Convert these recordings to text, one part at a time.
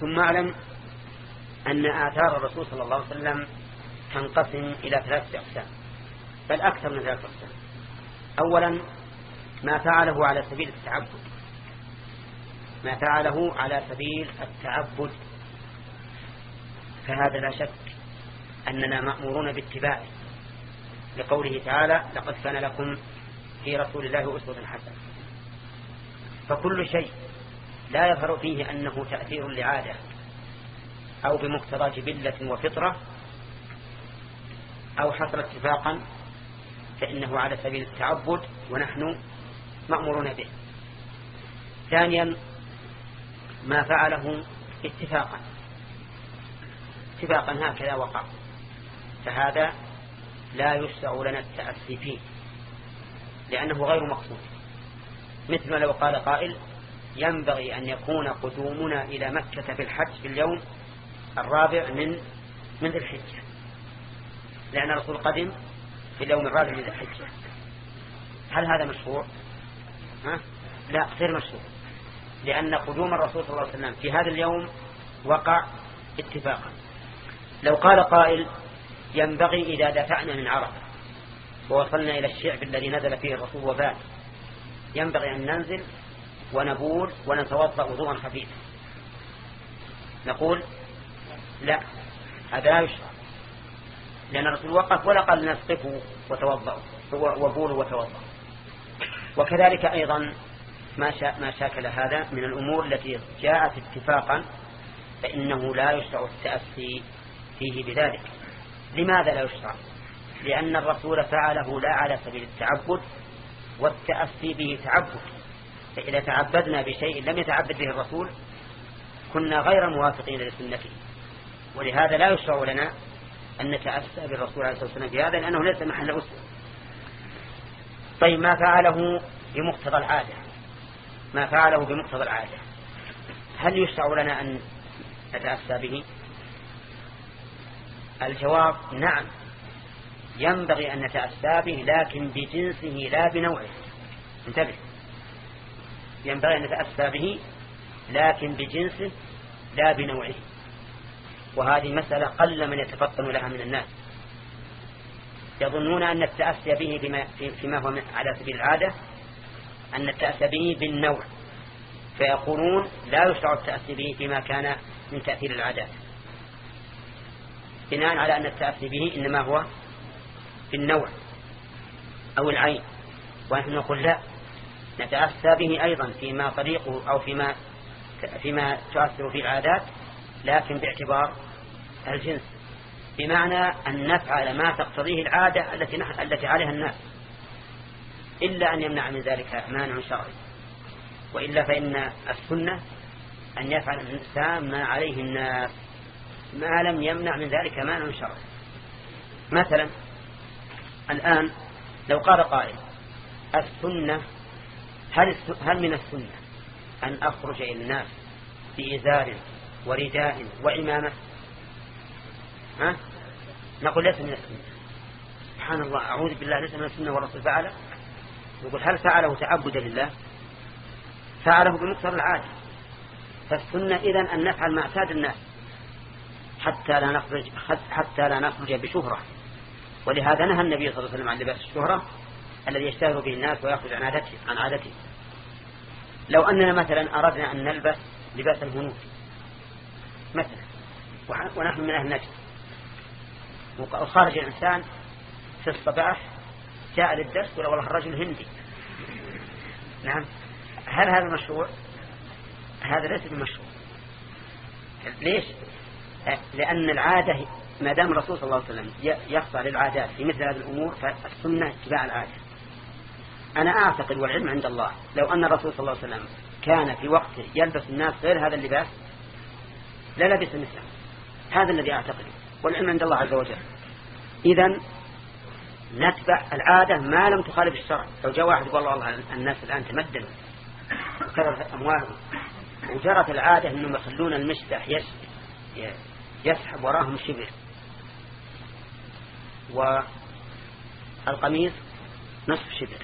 ثم اعلم أن آثار الرسول صلى الله عليه وسلم تنقسم إلى 3 أقسام، بل أكثر من 3 أقسام. أولا ما فعله على سبيل التعبد، ما فعله على سبيل التعبد، فهذا لا شك أننا مأمورون باتباعه، لقوله تعالى لقد كان لكم في رسول الله أسوة حسنة. فكل شيء لا يظهر فيه أنه تأثير لعادة أو بمقتضى جبلة وفطرة أو حصل اتفاقا فإنه على سبيل التعبد ونحن مأمورون به. ثانيا ما فعله اتفاقا هكذا وقع، فهذا لا يشرع لنا التأسي فيه لأنه غير مقصود. مثل لو قال قائل ينبغي أن يكون قدومنا إلى مكة في الحج في اليوم 4 من ذي الحجة، لأن الرسول قدم في اليوم 4 من ذي الحجة. هل هذا مشروع؟ لا، غير مشروع، لأن قدوم الرسول صلى الله عليه وسلم في هذا اليوم وقع اتفاقا. لو قال قائل ينبغي إذا دفعنا من عرفة ووصلنا إلى الشعب الذي نزل فيه الرسول وبات ينبغي أن ننزل ونبول ونتوضأ وضوءا خفيفا، نقول لا، هذا لا يشرع، لأن الرسول وقف ولا قال الناس قفوا وتوضأوا وبولوا وتوضأوا. وكذلك أيضا ما شاكل هذا من الأمور التي جاءت اتفاقا فإنه لا يشرع التأسي فيه بذلك. لماذا لا يشرع؟ لأن الرسول فعله لا على سبيل التعبد، والتأسي به تعبد، فإذا تعبدنا بشيء لم يتعبد به الرسول كنا غير موافقين لسنته، ولهذا لا يشرع لنا أن نتأسى بالرسول عليه الصلاة والسلام في هذا لأنه ليس محل أسوة. طيب ما فعله بمقتضى العادة، هل يشرع لنا أن نتأسى به؟ الجواب نعم، ينبغي أن نتأسى به لكن بجنسه لا بنوعه. انتبه، ينبغي أن نتأسى به لكن بجنسه لا بنوعه، وهذه مسألة قل من يتفطن لها من الناس، يظنون أن التأسي به فيما هو على سبيل العادة أن التأسي به بالنوع، فيقولون لا يشرع التأسي به فيما كان من تأثير العادات، بناء على أن التأسي به إنما هو بالنوع أو العين. ونحن نقول لا، نتأسى به أيضا فيما طريقه أو فيما تؤثر في العادات، لكن باعتبار الجنس، بمعنى أن نفعل ما تقتضيه العادة التي عليها الناس، إلا أن يمنع من ذلك مانع شرعي، وإلا فإن السنة أن يفعل الإنسان ما عليه الناس ما لم يمنع من ذلك مانع شرعي. مثلا الآن لو قال قائل السنة هل من السنة أن أخرج إلى الناس بإزار ورداء وإمامة؟ نقول ليس من السنة. سبحان الله، أعوذ بالله، ليس من السنة والرسول فعله. نقول هل فعله تعبدا لله؟ فعله بمقتضى العادة. فالسنة إذن أن نفعل ما اعتاد الناس حتى لا نخرج بشهرة، ولهذا نهى النبي صلى الله عليه وسلم عن لباس الشهرة الذي يشتهر به الناس ويخرج عن عادته. لو أننا مثلا أردنا أن نلبس لباس الهنود مثلا ونحن من أهل نجد، وخرج الإنسان في الصباح جاء للدرس ولو والله الرجل هندي، نعم، هل هذا مشروع؟ هذا ليس بمشروع. ليش؟ لأن العادة ما دام الرسول صلى الله عليه وسلم يخضع للعادات في مثل هذه الأمور فالسنة اتباع العادة. أنا أعتقد والعلم عند الله لو أن الرسول صلى الله عليه وسلم كان في وقته يلبس الناس غير هذا اللباس لا لبس مثله، هذا الذي أعتقده، والعلم عند الله عز وجل. إذن نتبع العادة ما لم تخالف الشرع. لو جاء واحد يقول الله الناس الآن تمدنوا وكثرت أموالهم وجرت العادة أنهم يخلون المشدح يسحب وراهم شبر، والقميص نصف شبر،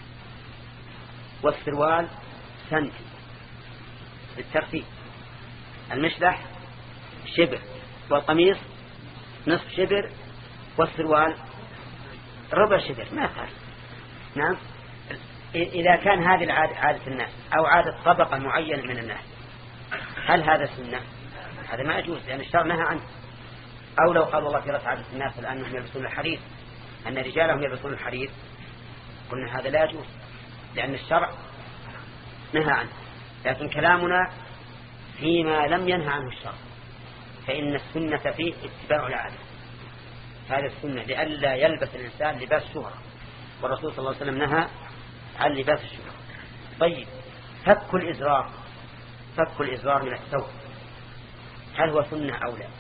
والسروال سنتي بالترتيب، المشدح شبر، والقميص نصف شبر، والسروال ربع شبر، ما يخالف. نعم. إذا كان هذه عادة الناس أو عادة طبقة معينة من الناس، هل هذا سنة؟ هذا ما يجوز، لأن الشرع نهى عنه. أو لو قال الله في عادة الناس الآن هم يلبسون الحرير، أن رجالهم يلبسون الحرير، قلنا هذا لا يجوز لأن الشرع نهى عنه. لكن كلامنا فيما لم ينهى عنه الشرع، فإن السنة فيه اتباع العادة. هذا السنة لئلا يلبس الإنسان لباس شهرة، والرسول صلى الله عليه وسلم نهى عن لباس الشهرة. طيب، فك الإزرار من الثوب، هل هو سنة أو لا؟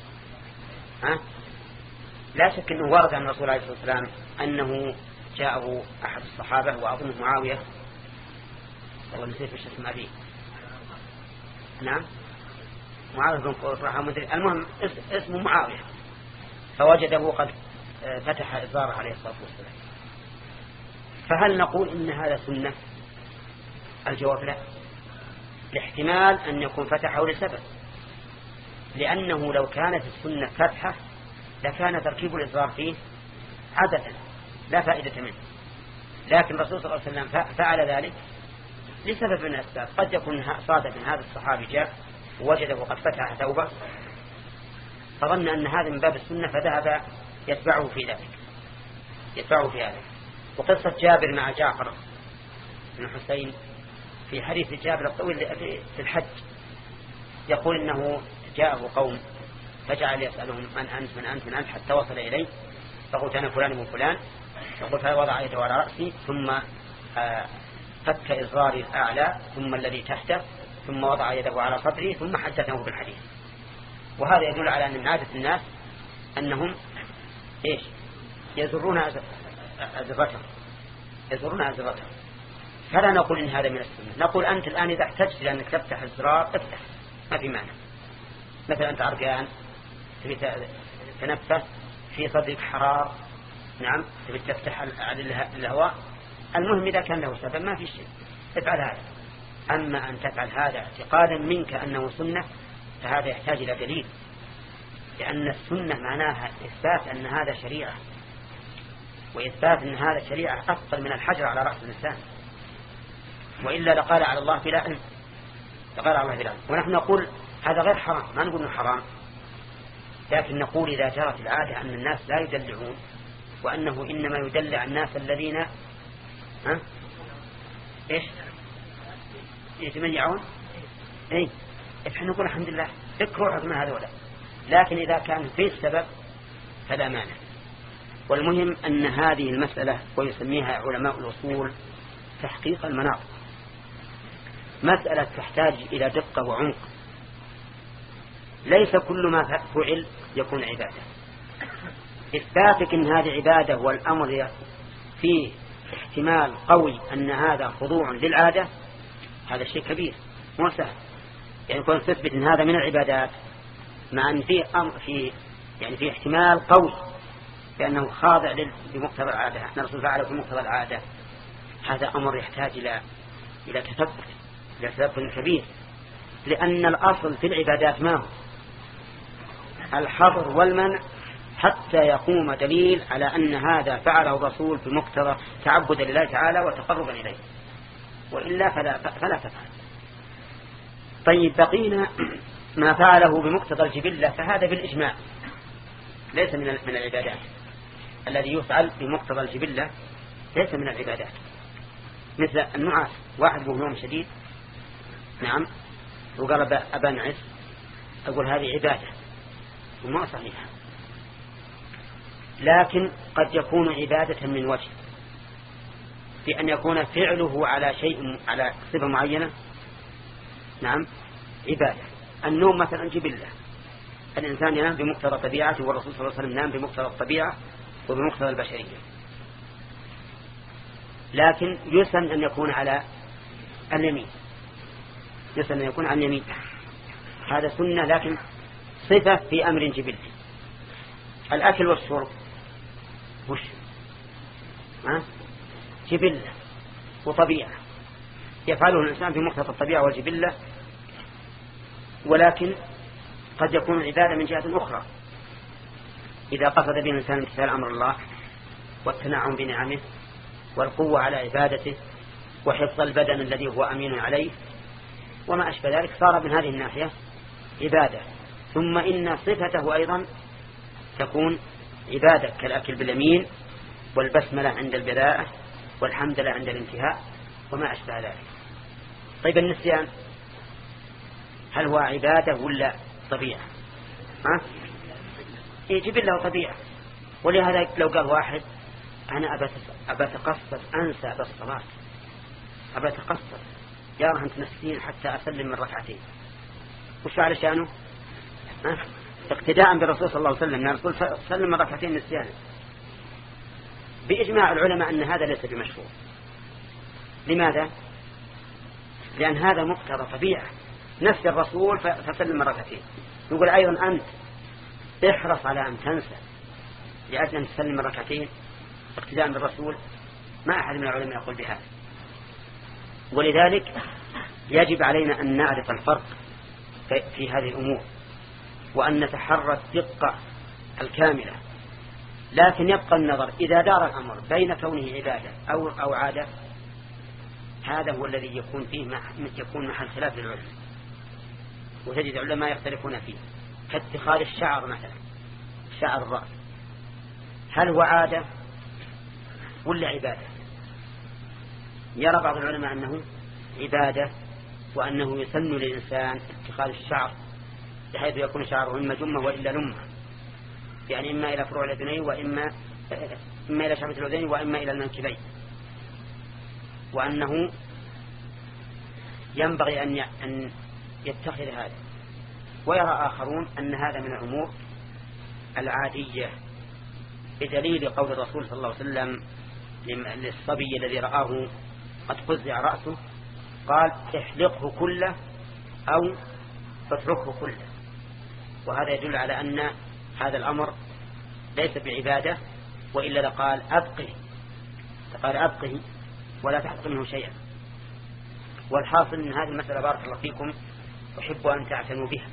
لا شك أنه ورد عن الرسول عليه الصلاة والسلام أنه جاءه أحد الصحابة وأظنه معاوية، والله نسيت ايش اسم أبيه. نعم، معاوية بن قرة، المهم اسمه معاوية، فوجده قد فتح إزاره عليه الصلاة والسلام. فهل نقول إن هذا سنة؟ الجواب لا، لاحتمال أن يكون فتحه لسبب، لأنه لو كانت السنة فتحة لكان تركيب الإزار فيه عادة لا فائدة منه. لكن الرسول صلى الله عليه وسلم فعل ذلك لسبب من الأسباب. قد يكون صادف من هذا الصحابي جاء ووجده قد فتح ثوبه فظن أن هذا من باب السنة فذهب يتبعه في ذلك. وقصة جابر مع جعفر بن حسين في حديث جابر الطويل في الحج، يقول إنه جاءه قوم فجعل يسألهم من أنت حتى وصل إليه، فقلت أنا فلان من فلان، فقلت فوضع يده على رأسي ثم فك إزراري الأعلى ثم الذي تحته ثم وضع يده على صدري ثم حدثه بالحديث. وهذا يدل على أن من عادة الناس أنهم يزرون أزرتهم. فلا نقول إن هذا من السنة، نقول أنت الآن إذا احتجت لأنك تفتح الزرار افتح، ما في معنى. مثلا أنت عرقان تنفس في صدرك حرار، نعم، تبي تفتح الهواء، المهم إذا كان له سبب ما في شيء افعل هذا. أما أن تفعل هذا اعتقادا منك أنه سنة فهذا يحتاج إلى دليل، لأن السنة معناها إثبات أن هذا شريعة، وإثبات أن هذا شريعة أفضل من الحجر على رأس الإنسان، وإلا لقال على الله بلا علم. ونحن نقول هذا غير حرام، ما نقول إنه حرام، لكن نقول إذا جرت العادة أن الناس لا يدلعون، وأنه إنما يدلع الناس الذين يتميعون، احنا نقول الحمد لله ذكروا حكم هذولا. لكن إذا كان فيه السبب فلا مانع. والمهم أن هذه المسألة ويسميها علماء الأصول تحقيق المناط، مسألة تحتاج إلى دقة وعمق. ليس كل ما فعل يكون عبادة. إثباتك أن هذه عبادة والأمر فيه احتمال قوي أن هذا خضوع للعادة هذا شيء كبير مو سهل. يعني كون تثبت أن هذا من العبادات مع أن فيه فيه احتمال قوي بأنه خاضع لمقتضى العادة، أن الرسول فعله في مقتضى العادة، هذا أمر يحتاج إلى تثبت كبير. لأن الأصل في العبادات ما هو الحظر والمنع حتى يقوم دليل على أن هذا فعله الرسول بمقتضى تعبد لله تعالى وتقربا إليه، وإلا فلا تفعل. طيب، بقينا ما فعله بمقتضى الجبلة، فهذا بالإجماع ليس من العبادات. الذي يفعل بمقتضى الجبلة ليس من العبادات، مثل النعاس، واحد له نوم شديد، نعم، وقال أبا نعس، أقول هذه عبادة وما صحيحة، لكن قد يكون عبادة من وجه، بأن يكون فعله على على صفة معينة، نعم، عبادة. النوم مثلا جبلة، الإنسان ينام بمقتضى طبيعته، والرسول صلى الله عليه وسلم نام بمقتضى الطبيعة وبمقتضى البشرية. لكن يسن أن يكون على اليمين، هذا سنة، لكن صفة في أمر جبلي. الأكل والشرب وش جبلة وطبيعة يفعله الإنسان بمقتضى الطبيعة والجبلة، ولكن قد يكون عبادة من جهة أخرى إذا قصد به الإنسان امتثال أمر الله والتنعم بنعمه والقوة على عبادته وحفظ البدن الذي هو أمين عليه وما أشبه ذلك، صار من هذه الناحية عبادة. ثم إن صفته أيضا تكون عبادة كالأكل باليمين والبسملة عند البداءة والحمدلله عند الانتهاء وما أشبه ذلك. طيب النسيان هل هو عبادة ولا طبيعة؟ يجب له طبيعة. ولهذا لو قال واحد أنا أبى أتقصد أنسى بالصلاة، أبى أتقصد يا رب أنت نسين حتى أسلم من ركعتين، وش على شأنه؟ اقتداء بالرسول صلى الله عليه وسلم، الرسول سلم من ركعتين نسيانا. بإجماع العلماء أن هذا ليس بمشروع. لماذا؟ لأن هذا مقتضى طبيعة، نفس الرسول فسلم من ركعتين. يقول أيضا أنت احرص على أن تنسى لأجل أن تسلم من ركعتين اقتداء بالرسول. ما أحد من العلماء يقول بهذا. ولذلك يجب علينا أن نعرف الفرق في هذه الأمور وأن نتحرى الدقة الكاملة. لكن يبقى النظر إذا دار الأمر بين كونه عبادة أو عادة، هذا هو الذي يكون محل خلاف للعلماء، وتجد العلماء يختلفون فيه. كاتخاذ الشعر مثلا، شعر الرأس، هل هو عادة ولا عبادة؟ يرى بعض العلماء أنه عبادة، وأنه يسن للإنسان اتخاذ الشعر بحيث يكون شعره إما جمة وإلا لمة، يعني إما إلى فروع الأذنين وإما إلى شعبة الأذنين وإما إلى المنكبين، وأنه ينبغي أن يتخذ هذا. ويرى آخرون أن هذا من الأمور العادية، بدليل قول الرسول صلى الله عليه وسلم للصبي الذي رآه قد قزع رأسه قال احلقه كله أو اتركه كله. وهذا يدل على أن هذا الأمر ليس بعبادة، وإلا لقال أبقه ولا تحط منه شيئا. والحاصل من هذه المسألة بارك الله فيكم أحب أن تعتنوا بها،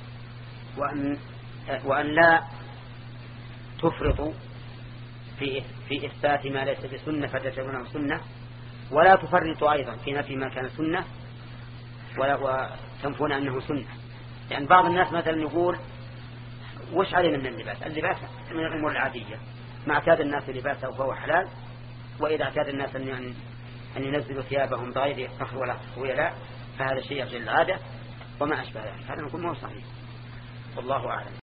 وأن لا تفرطوا في إثبات ما ليس بسنة فتجعلونه سنة، ولا تفرطوا أيضا في نفي ما كان سنة وتنفون أنه سنة. يعني بعض الناس مثلا يقول وش علينا من اللباس؟ اللباس من الأمور العادية، ما اعتاد الناس لباسه فهو حلال، وإذا اعتاد الناس أن ينزلوا ثيابهم بغير فخر ولا خيلاء فهذا شيء يرجع للعادة وما أشبه ذلك. هذا نقول ما هو صحيح، والله أعلم.